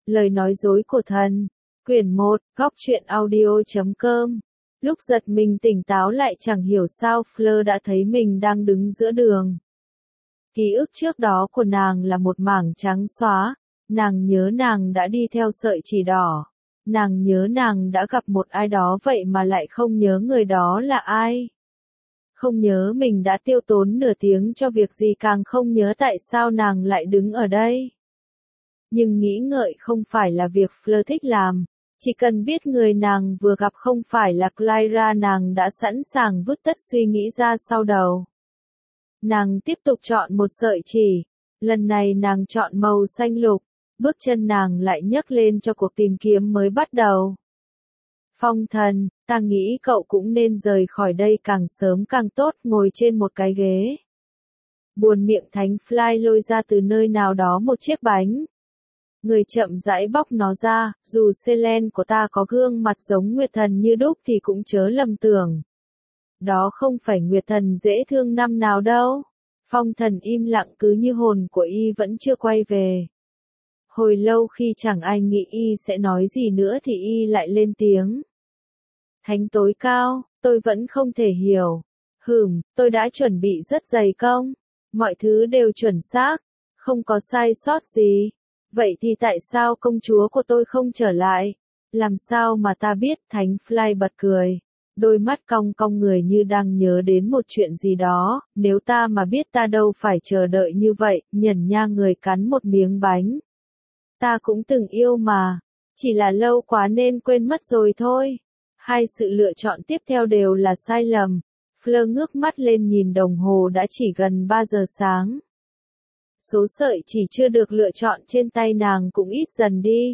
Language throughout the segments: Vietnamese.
Lời nói dối của thần. Quyển 1, góc truyện audio.com. Lúc giật mình tỉnh táo lại chẳng hiểu sao Fleur đã thấy mình đang đứng giữa đường. Ký ức trước đó của nàng là một mảng trắng xóa, nàng nhớ nàng đã đi theo sợi chỉ đỏ. Nàng nhớ nàng đã gặp một ai đó vậy mà lại không nhớ người đó là ai. Không nhớ mình đã tiêu tốn nửa tiếng cho việc gì, càng không nhớ tại sao nàng lại đứng ở đây. Nhưng nghĩ ngợi không phải là việc Fleur thích làm, chỉ cần biết người nàng vừa gặp không phải là Clara nàng đã sẵn sàng vứt tất suy nghĩ ra sau đầu. Nàng tiếp tục chọn một sợi chỉ, lần này nàng chọn màu xanh lục, bước chân nàng lại nhấc lên cho cuộc tìm kiếm mới bắt đầu. Phong thần, ta nghĩ cậu cũng nên rời khỏi đây càng sớm càng tốt, ngồi trên một cái ghế. Buồn miệng Thánh Fly lôi ra từ nơi nào đó một chiếc bánh. Người chậm rãi bóc nó ra, dù Selene của ta có gương mặt giống Nguyệt Thần như đúc thì cũng chớ lầm tưởng. Đó không phải Nguyệt Thần dễ thương năm nào đâu. Phong thần im lặng cứ như hồn của y vẫn chưa quay về. Hồi lâu khi chẳng ai nghĩ y sẽ nói gì nữa thì y lại lên tiếng. Thánh tối cao, tôi vẫn không thể hiểu. Tôi đã chuẩn bị rất dày công. Mọi thứ đều chuẩn xác, không có sai sót gì. Vậy thì tại sao công chúa của tôi không trở lại? Làm sao mà ta biết? Thánh Fly bật cười. Đôi mắt cong cong người như đang nhớ đến một chuyện gì đó. Nếu ta mà biết ta đâu phải chờ đợi như vậy. Nhẩn nha người cắn một miếng bánh. Ta cũng từng yêu mà. Chỉ là lâu quá nên quên mất rồi thôi. Hai sự lựa chọn tiếp theo đều là sai lầm. Fleur ngước mắt lên nhìn đồng hồ đã chỉ gần 3 giờ sáng. Số sợi chỉ chưa được lựa chọn trên tay nàng cũng ít dần đi.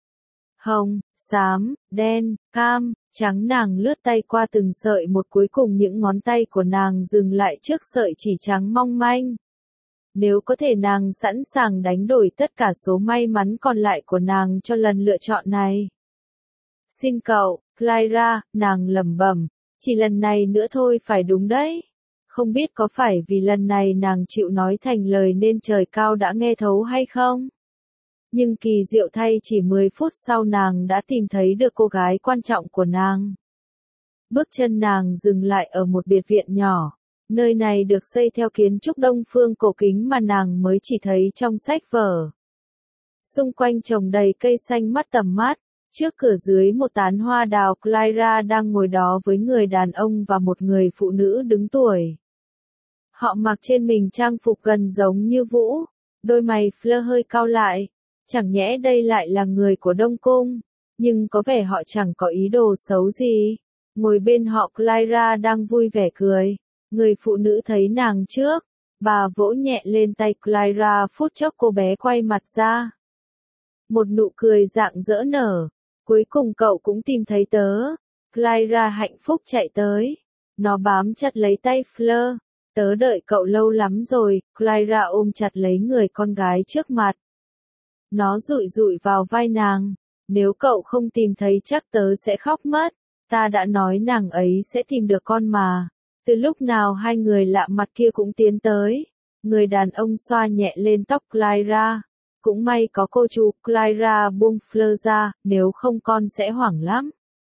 Hồng, xám, đen, cam, trắng, nàng lướt tay qua từng sợi một, cuối cùng những ngón tay của nàng dừng lại trước sợi chỉ trắng mong manh. Nếu có thể nàng sẵn sàng đánh đổi tất cả số may mắn còn lại của nàng cho lần lựa chọn này. Xin cậu, Clara, nàng lẩm bẩm, chỉ lần này nữa thôi phải đúng đấy. Không biết có phải vì lần này nàng chịu nói thành lời nên trời cao đã nghe thấu hay không? Nhưng kỳ diệu thay chỉ 10 phút sau nàng đã tìm thấy được cô gái quan trọng của nàng. Bước chân nàng dừng lại ở một biệt viện nhỏ. Nơi này được xây theo kiến trúc Đông phương cổ kính mà nàng mới chỉ thấy trong sách vở. Xung quanh trồng đầy cây xanh mắt tầm mát. Trước cửa dưới một tán hoa đào, Clara đang ngồi đó với người đàn ông và một người phụ nữ đứng tuổi. Họ mặc trên mình trang phục gần giống như Vũ. Đôi mày Fleur hơi cau lại. Chẳng nhẽ đây lại là người của Đông Cung. Nhưng có vẻ họ chẳng có ý đồ xấu gì. Ngồi bên họ Clara đang vui vẻ cười. Người phụ nữ thấy nàng trước. Bà vỗ nhẹ lên tay Clara, phút chốc cô bé quay mặt ra. Một nụ cười rạng rỡ nở. Cuối cùng cậu cũng tìm thấy tớ. Clara hạnh phúc chạy tới. Nó bám chặt lấy tay Fleur. Tớ đợi cậu lâu lắm rồi. Clara ôm chặt lấy người con gái trước mặt. Nó dụi dụi vào vai nàng. Nếu cậu không tìm thấy chắc tớ sẽ khóc mất. Ta đã nói nàng ấy sẽ tìm được con mà. Từ lúc nào hai người lạ mặt kia cũng tiến tới. Người đàn ông xoa nhẹ lên tóc Clara. Cũng may có cô chú. Clara buông Fleur ra, nếu không con sẽ hoảng lắm.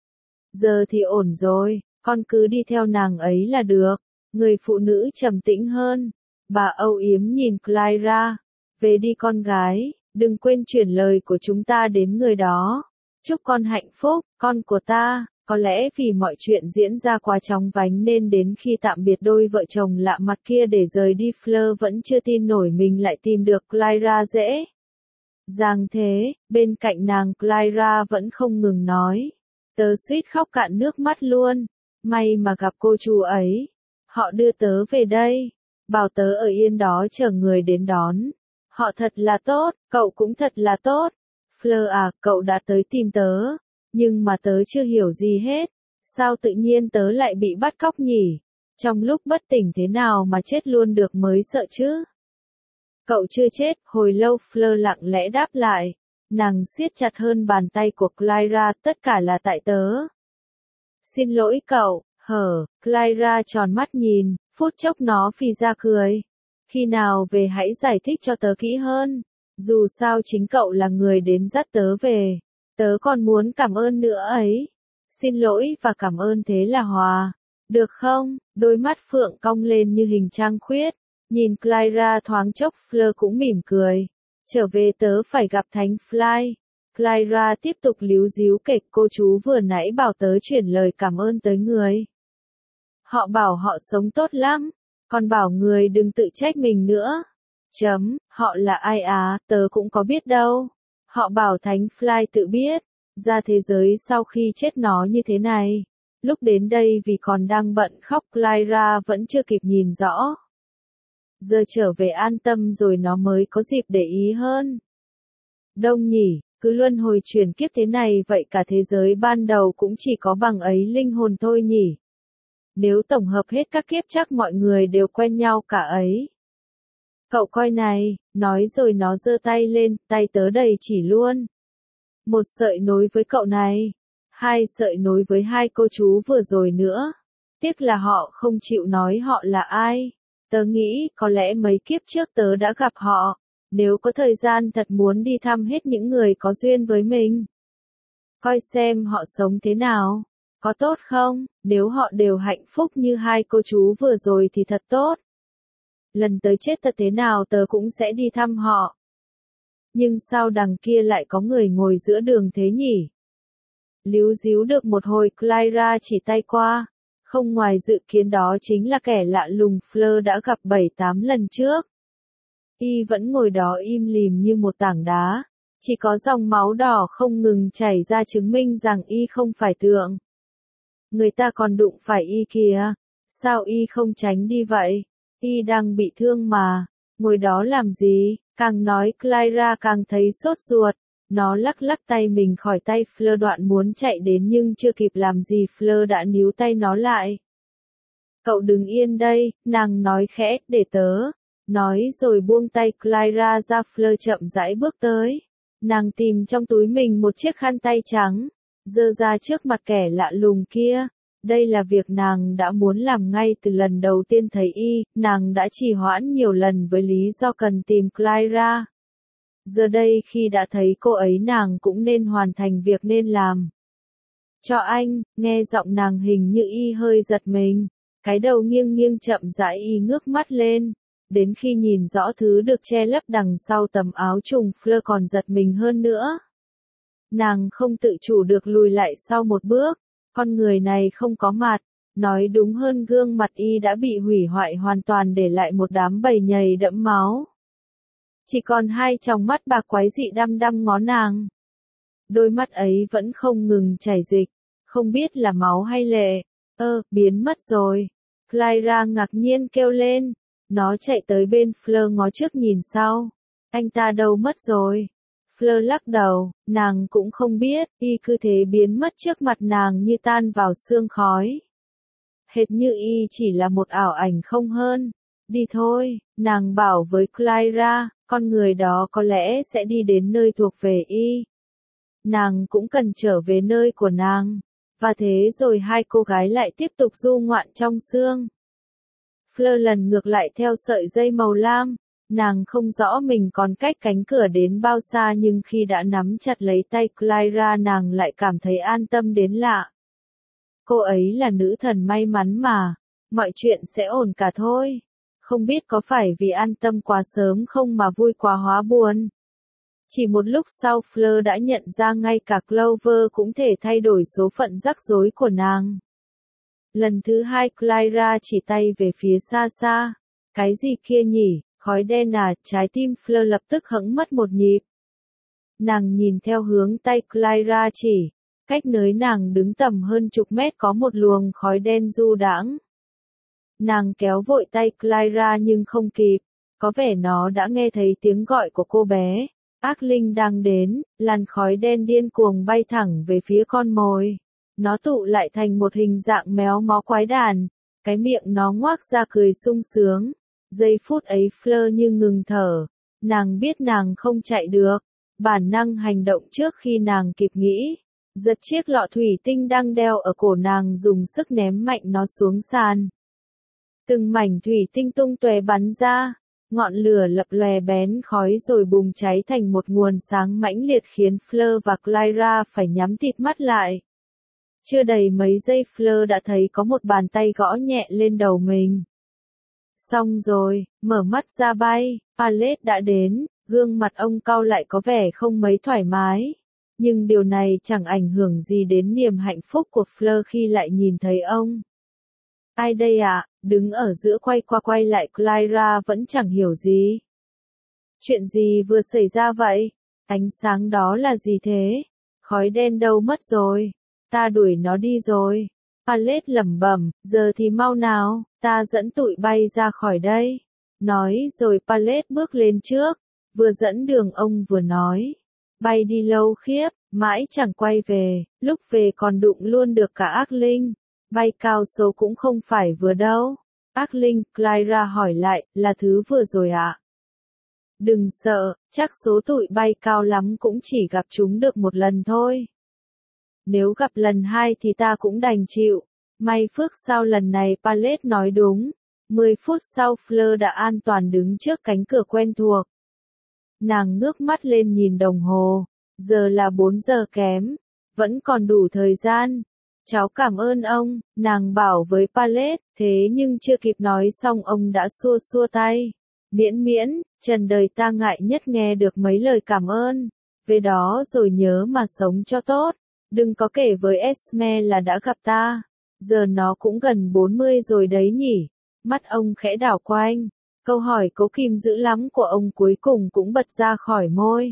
Giờ thì ổn rồi, con cứ đi theo nàng ấy là được. Người phụ nữ trầm tĩnh hơn. Bà âu yếm nhìn Clara. Về đi con gái, đừng quên chuyển lời của chúng ta đến người đó. Chúc con hạnh phúc, con của ta. Có lẽ vì mọi chuyện diễn ra quá chóng vánh nên đến khi tạm biệt đôi vợ chồng lạ mặt kia để rời đi, Fleur vẫn chưa tin nổi mình lại tìm được Clara dễ dàng thế. Bên cạnh nàng Clara vẫn không ngừng nói. Tớ suýt khóc cạn nước mắt luôn. May mà gặp cô chú ấy. Họ đưa tớ về đây. Bảo tớ ở yên đó chờ người đến đón. Họ thật là tốt, cậu cũng thật là tốt. Fleur à, cậu đã tới tìm tớ. Nhưng mà tớ chưa hiểu gì hết. Sao tự nhiên tớ lại bị bắt cóc nhỉ? Trong lúc bất tỉnh thế nào mà chết luôn được mới sợ chứ? Cậu chưa chết. Hồi lâu Fleur lặng lẽ đáp lại. Nàng siết chặt hơn bàn tay của Clara, tất cả là tại tớ. Xin lỗi cậu. Clara tròn mắt nhìn, phút chốc nó phì ra cười. Khi nào về hãy giải thích cho tớ kỹ hơn. Dù sao chính cậu là người đến dắt tớ về. Tớ còn muốn cảm ơn nữa ấy. Xin lỗi và cảm ơn thế là hòa. Được không? Đôi mắt Phượng cong lên như hình trăng khuyết. Nhìn Clara thoáng chốc Fleur cũng mỉm cười. Trở về tớ phải gặp Thánh Fly. Clara tiếp tục líu díu kể cô chú vừa nãy bảo tớ chuyển lời cảm ơn tới người. Họ bảo họ sống tốt lắm. Còn bảo người đừng tự trách mình nữa. Họ là ai á, tớ cũng có biết đâu. Họ bảo Thánh Fly tự biết. Ra thế giới sau khi chết nó như thế này. Lúc đến đây vì còn đang bận khóc Clara vẫn chưa kịp nhìn rõ. Giờ trở về an tâm rồi nó mới có dịp để ý hơn. Đông nhỉ, cứ luân hồi chuyển kiếp thế này vậy cả thế giới ban đầu cũng chỉ có bằng ấy linh hồn thôi nhỉ. Nếu tổng hợp hết các kiếp chắc mọi người đều quen nhau cả ấy. Cậu coi này, nói rồi nó giơ tay lên, tay tớ đầy chỉ luôn. Một sợi nối với cậu này. 2 sợi nối với 2 cô chú vừa rồi nữa. Tiếc là họ không chịu nói họ là ai. Tớ nghĩ có lẽ mấy kiếp trước tớ đã gặp họ. Nếu có thời gian thật muốn đi thăm hết những người có duyên với mình. Coi xem họ sống thế nào. Có tốt không? Nếu họ đều hạnh phúc như 2 cô chú vừa rồi thì thật tốt. Lần tới chết thật thế nào tớ cũng sẽ đi thăm họ. Nhưng sao đằng kia lại có người ngồi giữa đường thế nhỉ? Líu díu được một hồi Clara chỉ tay qua. Không ngoài dự kiến đó chính là kẻ lạ lùng Fleur đã gặp 7-8 lần trước. Y vẫn ngồi đó im lìm như một tảng đá. Chỉ có dòng máu đỏ không ngừng chảy ra chứng minh rằng Y không phải tượng. Người ta còn đụng phải Y kìa. Sao Y không tránh đi vậy? Y đang bị thương mà. Ngồi đó làm gì? Càng nói Clara càng thấy sốt ruột. Nó lắc lắc tay mình khỏi tay Fleur đoạn muốn chạy đến nhưng chưa kịp làm gì Fleur đã níu tay nó lại. Cậu đứng yên đây, nàng nói khẽ, để tớ. Nói rồi buông tay Clara ra Fleur chậm rãi bước tới. Nàng tìm trong túi mình một chiếc khăn tay trắng. Giơ ra trước mặt kẻ lạ lùng kia. Đây là việc nàng đã muốn làm ngay từ lần đầu tiên thấy Y, nàng đã trì hoãn nhiều lần với lý do cần tìm Clara. Giờ đây khi đã thấy cô ấy nàng cũng nên hoàn thành việc nên làm. Cho anh, nghe giọng nàng hình như Y hơi giật mình. Cái đầu nghiêng nghiêng chậm rãi Y ngước mắt lên. Đến khi nhìn rõ thứ được che lấp đằng sau tấm áo trùng Fleur còn giật mình hơn nữa. Nàng không tự chủ được lùi lại sau một bước. Con người này không có mặt. Nói đúng hơn gương mặt Y đã bị hủy hoại hoàn toàn để lại một đám bầy nhầy đẫm máu. Chỉ còn 2 tròng mắt bạc quái dị đăm đăm ngó nàng. Đôi mắt ấy vẫn không ngừng chảy dịch. Không biết là máu hay lệ. Biến mất rồi. Clara ngạc nhiên kêu lên. Nó chạy tới bên Fleur ngó trước nhìn sau. Anh ta đâu mất rồi? Fleur lắc đầu, nàng cũng không biết, Y cứ thế biến mất trước mặt nàng như tan vào sương khói. Hệt như Y chỉ là một ảo ảnh không hơn. Đi thôi, nàng bảo với Clara, con người đó có lẽ sẽ đi đến nơi thuộc về Y. Nàng cũng cần trở về nơi của nàng. Và thế rồi 2 cô gái lại tiếp tục du ngoạn trong sương. Fleur lần ngược lại theo sợi dây màu lam. Nàng không rõ mình còn cách cánh cửa đến bao xa nhưng khi đã nắm chặt lấy tay Clara nàng lại cảm thấy an tâm đến lạ. Cô ấy là nữ thần may mắn mà. Mọi chuyện sẽ ổn cả thôi. Không biết có phải vì an tâm quá sớm không mà vui quá hóa buồn. Chỉ một lúc sau Fleur đã nhận ra ngay cả Clover cũng thể thay đổi số phận rắc rối của nàng. Lần thứ 2 Clara chỉ tay về phía xa xa. Cái gì kia nhỉ? Khói đen à? Trái tim Fleur lập tức hững mất một nhịp. Nàng nhìn theo hướng tay Clara chỉ. Cách nơi nàng đứng tầm hơn chục mét có một luồng khói đen du đãng. Nàng kéo vội tay Clara nhưng không kịp. Có vẻ nó đã nghe thấy tiếng gọi của cô bé. Ác linh đang đến, làn khói đen điên cuồng bay thẳng về phía con mồi. Nó tụ lại thành một hình dạng méo mó quái đản. Cái miệng nó ngoác ra cười sung sướng. Giây phút ấy Fleur như ngừng thở. Nàng biết nàng không chạy được. Bản năng hành động trước khi nàng kịp nghĩ. Giật chiếc lọ thủy tinh đang đeo ở cổ nàng dùng sức ném mạnh nó xuống sàn. Từng mảnh thủy tinh tung tóe bắn ra. Ngọn lửa lập lòe bén khói rồi bùng cháy thành một nguồn sáng mãnh liệt khiến Fleur và Clara phải nhắm tịt mắt lại. Chưa đầy mấy giây Fleur đã thấy có một bàn tay gõ nhẹ lên đầu mình. Xong rồi, mở mắt ra bay, Pallet đã đến, gương mặt ông cau lại có vẻ không mấy thoải mái. Nhưng điều này chẳng ảnh hưởng gì đến niềm hạnh phúc của Fleur khi lại nhìn thấy ông. Ai đây ạ? Đứng ở giữa quay qua quay lại Clara vẫn chẳng hiểu gì. Chuyện gì vừa xảy ra vậy? Ánh sáng đó là gì thế? Khói đen đâu mất rồi? Ta đuổi nó đi rồi. Pallet lẩm bẩm, giờ thì mau nào, ta dẫn tụi bay ra khỏi đây. Nói rồi Pallet bước lên trước, vừa dẫn đường ông vừa nói. Bay đi lâu khiếp, mãi chẳng quay về, lúc về còn đụng luôn được cả ác linh. Bay cao số cũng không phải vừa đâu. Ác linh, Clara hỏi lại, là thứ vừa rồi ạ? Đừng sợ, chắc số tụi bay cao lắm cũng chỉ gặp chúng được một lần thôi. Nếu gặp lần hai thì ta cũng đành chịu. May phước sao lần này Pallet nói đúng. 10 phút sau Fleur đã an toàn đứng trước cánh cửa quen thuộc. Nàng ngước mắt lên nhìn đồng hồ. Giờ là 4 giờ kém. Vẫn còn đủ thời gian. Cháu cảm ơn ông, nàng bảo với Pallet, thế nhưng chưa kịp nói xong ông đã xua xua tay. Miễn, trần đời ta ngại nhất nghe được mấy lời cảm ơn. Về đó rồi nhớ mà sống cho tốt. Đừng có kể với Esme là đã gặp ta. Giờ nó cũng gần 40 rồi đấy nhỉ. Mắt ông khẽ đảo quanh. Câu hỏi cố kìm dữ lắm của ông cuối cùng cũng bật ra khỏi môi.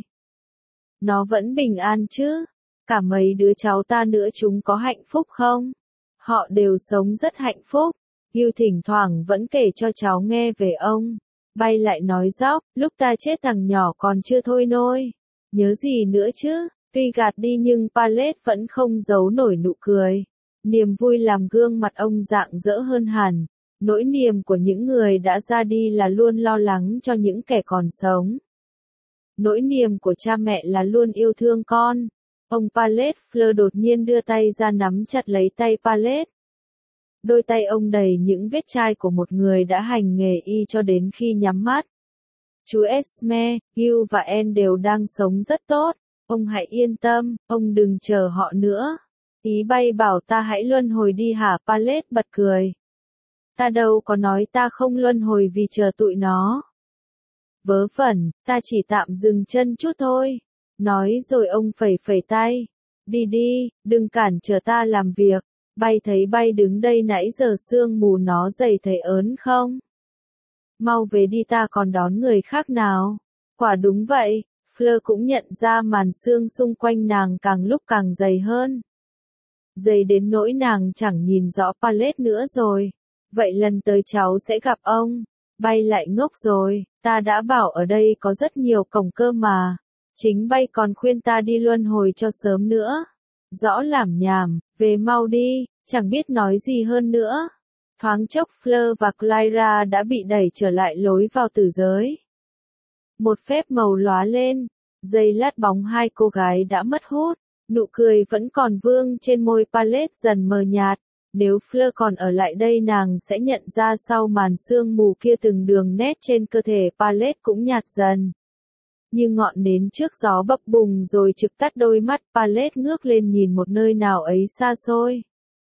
Nó vẫn bình an chứ? Cả mấy đứa cháu ta nữa chúng có hạnh phúc không? Họ đều sống rất hạnh phúc. Hugh thỉnh thoảng vẫn kể cho cháu nghe về ông. Bay lại nói dóc, lúc ta chết thằng nhỏ còn chưa thôi nôi. Nhớ gì nữa chứ? Tuy gạt đi nhưng Pallet vẫn không giấu nổi nụ cười. Niềm vui làm gương mặt ông rạng rỡ hơn hẳn. Nỗi niềm của những người đã ra đi là luôn lo lắng cho những kẻ còn sống. Nỗi niềm của cha mẹ là luôn yêu thương con. Ông Pallet, Fleur đột nhiên đưa tay ra nắm chặt lấy tay Pallet. Đôi tay ông đầy những vết chai của một người đã hành nghề y cho đến khi nhắm mắt. Chú Esme, Hugh và Anne đều đang sống rất tốt. Ông hãy yên tâm, ông đừng chờ họ nữa. Ý bay bảo ta hãy luân hồi đi hả? Pallet bật cười. Ta đâu có nói ta không luân hồi vì chờ tụi nó. Vớ vẩn, ta chỉ tạm dừng chân chút thôi. Nói rồi ông phẩy phẩy tay. Đi đi, đừng cản trở ta làm việc. Bay thấy bay đứng đây nãy giờ sương mù nó dày thấy ớn không? Mau về đi ta còn đón người khác nào. Quả đúng vậy, Fleur cũng nhận ra màn sương xung quanh nàng càng lúc càng dày hơn. Dày đến nỗi nàng chẳng nhìn rõ Pallet nữa rồi. Vậy lần tới cháu sẽ gặp ông. Bay lại ngốc rồi, ta đã bảo ở đây có rất nhiều cổng cơ mà. Chính bay còn khuyên ta đi luân hồi cho sớm nữa. Rõ làm nhảm, về mau đi, chẳng biết nói gì hơn nữa. Thoáng chốc Fleur và Clara đã bị đẩy trở lại lối vào tử giới. Một phép màu lóa lên, giây lát bóng hai cô gái đã mất hút, nụ cười vẫn còn vương trên môi Pallet dần mờ nhạt. Nếu Fleur còn ở lại đây nàng sẽ nhận ra sau màn sương mù kia từng đường nét trên cơ thể Pallet cũng nhạt dần. Như ngọn nến trước gió bập bùng rồi trực tắt đôi mắt Pallet ngước lên nhìn một nơi nào ấy xa xôi.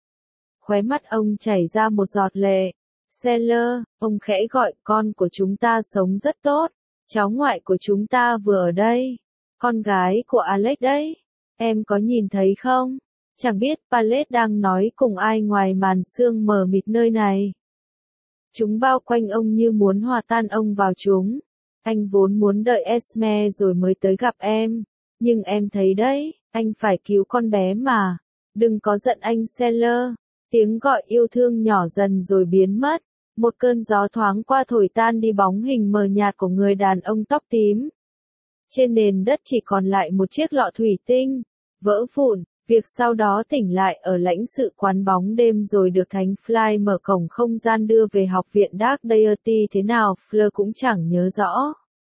Khóe mắt ông chảy ra một giọt lệ. Seller, ông khẽ gọi con của chúng ta sống rất tốt. Cháu ngoại của chúng ta vừa ở đây. Con gái của Alex đấy. Em có nhìn thấy không? Chẳng biết Pallet đang nói cùng ai ngoài màn sương mờ mịt nơi này. Chúng bao quanh ông như muốn hòa tan ông vào chúng. Anh vốn muốn đợi Esme rồi mới tới gặp em. Nhưng em thấy đấy, anh phải cứu con bé mà. Đừng có giận anh Seller. Tiếng gọi yêu thương nhỏ dần rồi biến mất. Một cơn gió thoáng qua thổi tan đi bóng hình mờ nhạt của người đàn ông tóc tím. Trên nền đất chỉ còn lại một chiếc lọ thủy tinh. Vỡ vụn. Việc sau đó tỉnh lại ở lãnh sự quán bóng đêm rồi được Thánh Fly mở cổng không gian đưa về học viện Dark Deity thế nào Fleur cũng chẳng nhớ rõ.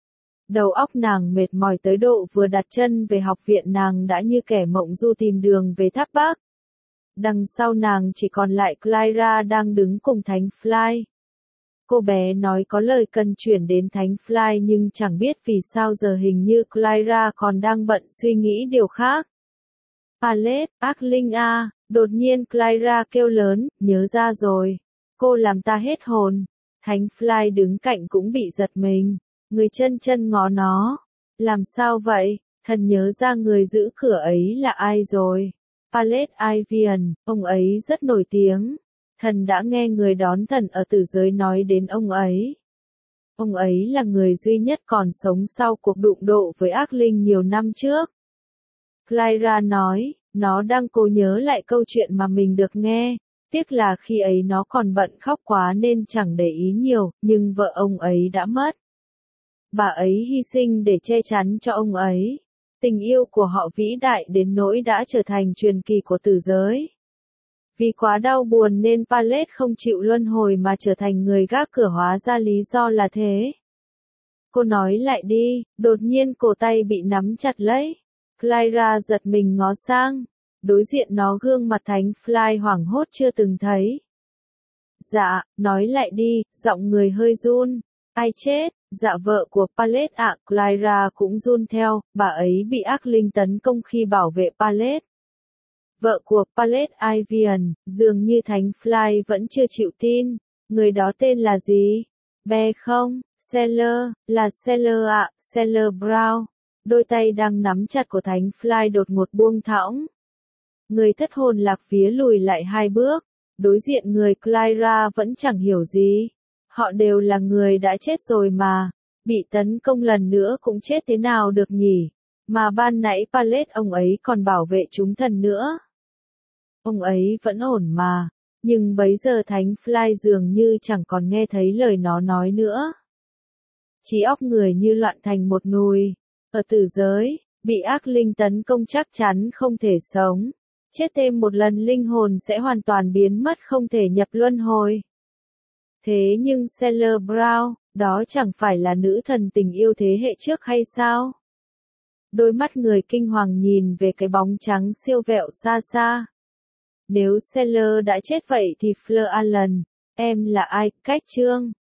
Đầu óc nàng mệt mỏi tới độ vừa đặt chân về học viện nàng đã như kẻ mộng du tìm đường về tháp Bắc. Đằng sau nàng chỉ còn lại Clara đang đứng cùng Thánh Fly. Cô bé nói có lời cần chuyển đến Thánh Fly nhưng chẳng biết vì sao giờ hình như Clara còn đang bận suy nghĩ điều khác. Palette, ác linh a, đột nhiên Clara kêu lớn, nhớ ra rồi. Cô làm ta hết hồn. Thánh Fly đứng cạnh cũng bị giật mình. Người chân chân ngó nó. Làm sao vậy? Thần nhớ ra người giữ cửa ấy là ai rồi. Palette Ivian, ông ấy rất nổi tiếng. Thần đã nghe người đón thần ở tử giới nói đến ông ấy. Ông ấy là người duy nhất còn sống sau cuộc đụng độ với ác linh nhiều năm trước. Clara nói, nó đang cố nhớ lại câu chuyện mà mình được nghe. Tiếc là khi ấy nó còn bận khóc quá nên chẳng để ý nhiều, nhưng vợ ông ấy đã mất. Bà ấy hy sinh để che chắn cho ông ấy. Tình yêu của họ vĩ đại đến nỗi đã trở thành truyền kỳ của tử giới. Vì quá đau buồn nên Palette không chịu luân hồi mà trở thành người gác cửa, hóa ra lý do là thế. Cô nói lại đi, đột nhiên cổ tay bị nắm chặt lấy. Clara giật mình ngó sang. Đối diện nó gương mặt Thánh Fly hoảng hốt chưa từng thấy. Dạ, nói lại đi, giọng người hơi run. Ai chết? Dạ vợ của Palette ạ. Clara cũng run theo, bà ấy bị ác linh tấn công khi bảo vệ Palette. Vợ của Palette Ivian, dường như Thánh Fly vẫn chưa chịu tin. Người đó tên là gì? Bé không? Seller, là Seller ạ, Seller Brown. Đôi tay đang nắm chặt của Thánh Fly đột ngột buông thõng. Người thất hồn lạc vía lùi lại 2 bước. Đối diện người Clara vẫn chẳng hiểu gì. Họ đều là người đã chết rồi mà. Bị tấn công lần nữa cũng chết thế nào được nhỉ? Mà ban nãy Palette ông ấy còn bảo vệ chúng thần nữa. Ông ấy vẫn ổn mà. Nhưng bấy giờ Thánh Fly dường như chẳng còn nghe thấy lời nó nói nữa. Trí óc người như loạn thành một nùi. Ở tử giới, bị ác linh tấn công chắc chắn không thể sống. Chết thêm một lần linh hồn sẽ hoàn toàn biến mất, không thể nhập luân hồi. Thế nhưng Seller Brown, đó chẳng phải là nữ thần tình yêu thế hệ trước hay sao? Đôi mắt người kinh hoàng nhìn về cái bóng trắng siêu vẹo xa xa. Nếu Seller đã chết vậy thì Fleur Allen, em là ai? Cách chương